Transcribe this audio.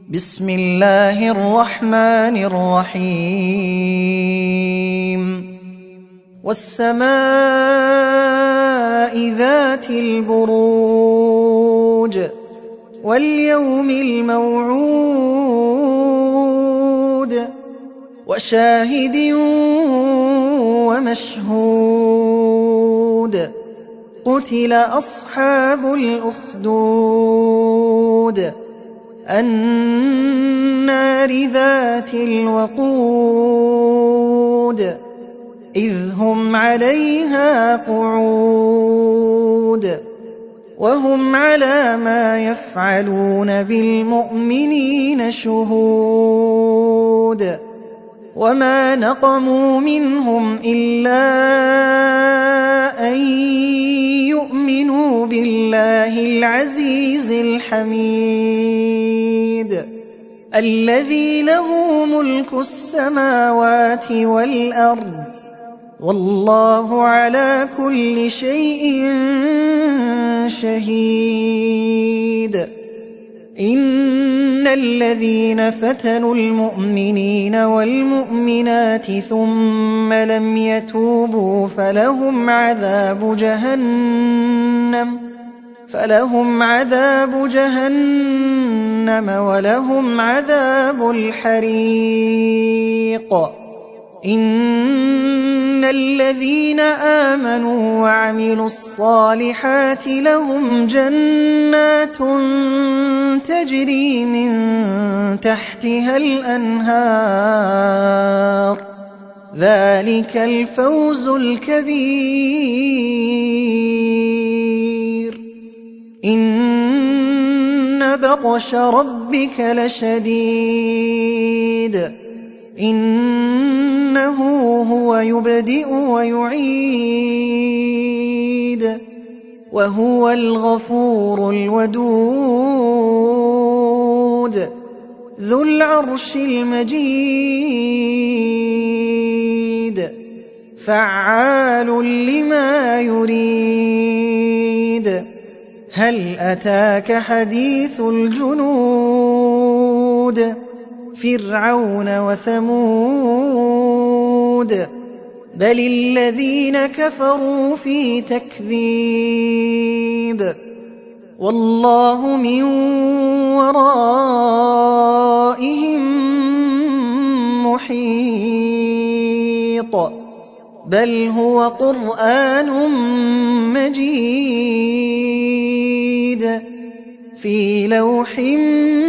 بسم الله الرحمن الرحيم والسماء ذات البروج واليوم الموعود وشاهد ومشهود قتل أصحاب الأخدود النار ذات الوقود إذ هم عليها قعود وهم على ما يفعلون بالمؤمنين شهود وما نقموا منهم إلا أن يؤمنوا بالله العزيز الحميد الذي له ملك السماوات والأرض والله على كل شيء شهيد إن الذين فتنوا المؤمنين والمؤمنات ثم لم يتوبوا فلهم عذاب جهنم ولهم عذاب الحريق إن الذين آمنوا وعملوا الصالحات لهم جنات تجري من تحتها الأنهار ذلك الفوز الكبير إن بطش ربك لشديد إنه هو يبدئ ويعيد وهو الغفور الودود ذو العرش المجيد فعال لما يريد هل أتاك حديث الجنود فرعون وثمود بل الذين كفروا في تكذيب والله من ورائهم محيط بل هو قرآن مجيد في لوح